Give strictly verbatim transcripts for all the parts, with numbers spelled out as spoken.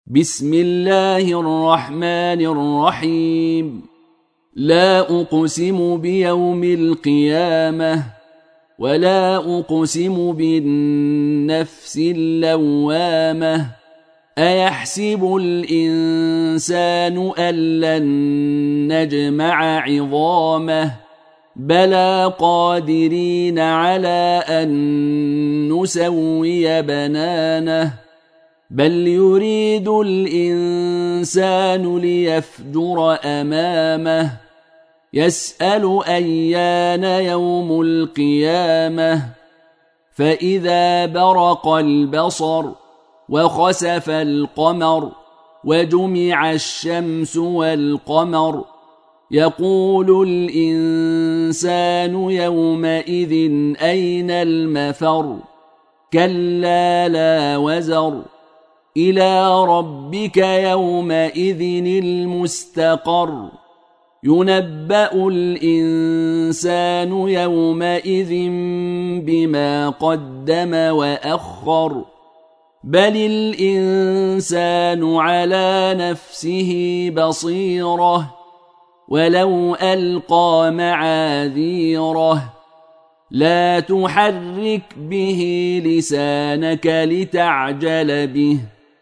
بسم الله الرحمن الرحيم. لا أقسم بيوم القيامة ولا أقسم بالنفس اللوامة. أيحسب الإنسان أن لن نجمع عظامه بلى قادرين على أن نسوي بنانه بل يريد الإنسان ليفجر أمامه يسأل أيان يوم القيامة فإذا برق البصر وخسف القمر وجمع الشمس والقمر يقول الإنسان يومئذ أين المفر كلا لا وزر إلى ربك يومئذ المستقر ينبأ الإنسان يومئذ بما قدم وأخر بل الإنسان على نفسه بصيرة ولو ألقى معاذيره لا تحرك به لسانك لتعجل به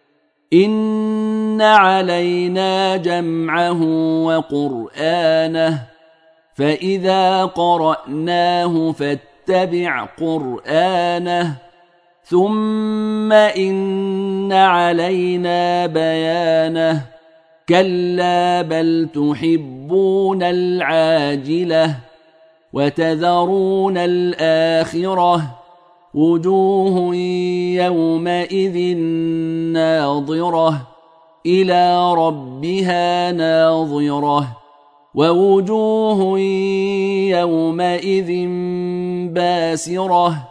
إن علينا جمعه وقرآنه فإذا قرأناه فاتبع قرآنه ثم إن علينا بيانه كلا بل تحبون العاجلة وتذرون الآخرة وجوه يومئذ ناظرة إلى ربها ناظرة ووجوه يومئذ باسرة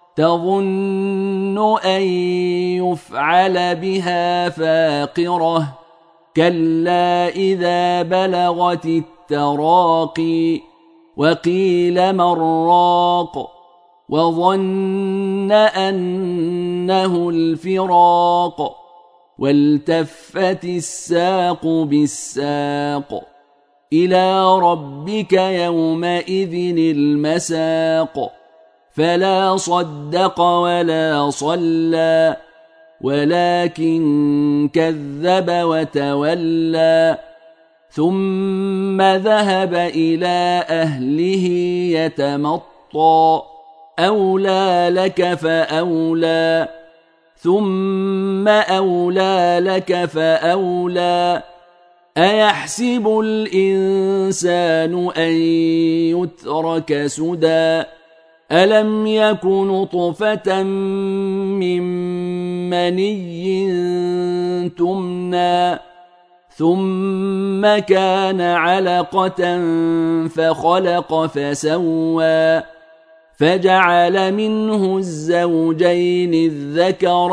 تظن أن يفعل بها فاقرة كلا إذا بلغت التراقي وقيل من راق وظن أنه الفراق والتفت الساق بالساق إلى ربك يومئذ المساق فلا صدق ولا صلى ولكن كذب وتولى ثم ذهب إلى أهله يتمطى أولى لك فأولى ثم أولى لك فأولى أيحسب الإنسان أن يترك سدى ألم يك نطفة من مني تمنى ثم كان علقة فخلق فسوى فجعل منه الزوجين الذكر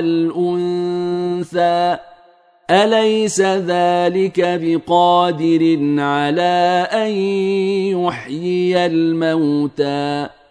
والأنثى أليس ذلك بقادر على أن يحيي الموتى